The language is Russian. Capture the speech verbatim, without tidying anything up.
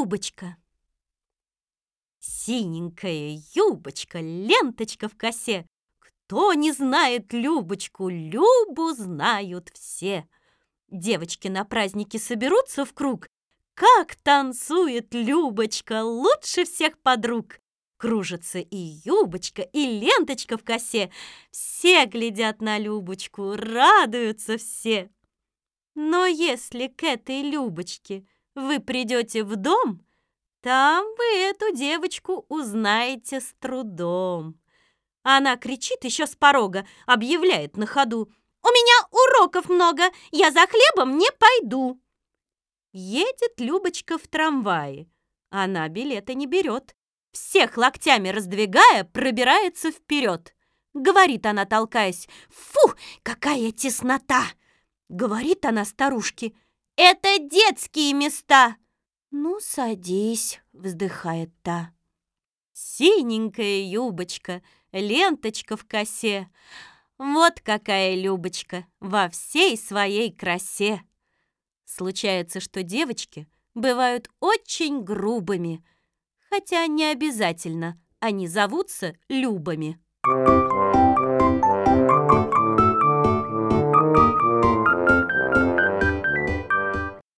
Любочка. Синенькая юбочка, ленточка в косе. Кто не знает Любочку, Любу знают все. Девочки на празднике соберутся в круг. Как танцует Любочка лучше всех подруг! Кружится и юбочка, и ленточка в косе. Все глядят на Любочку, радуются все. Но если к этой Любочке вы придете в дом, там вы эту девочку узнаете с трудом. Она кричит еще с порога, объявляет на ходу: «У меня уроков много, я за хлебом не пойду». Едет Любочка в трамвае. Она билета не берет. Всех локтями раздвигая, пробирается вперед. Говорит она, толкаясь: «Фу, какая теснота!» Говорит она старушке: «Это детские места!» «Ну, садись», — вздыхает та. Синенькая юбочка, ленточка в косе. Вот какая Любочка во всей своей красе. Случается, что девочки бывают очень грубыми, хотя не обязательно они зовутся Любами.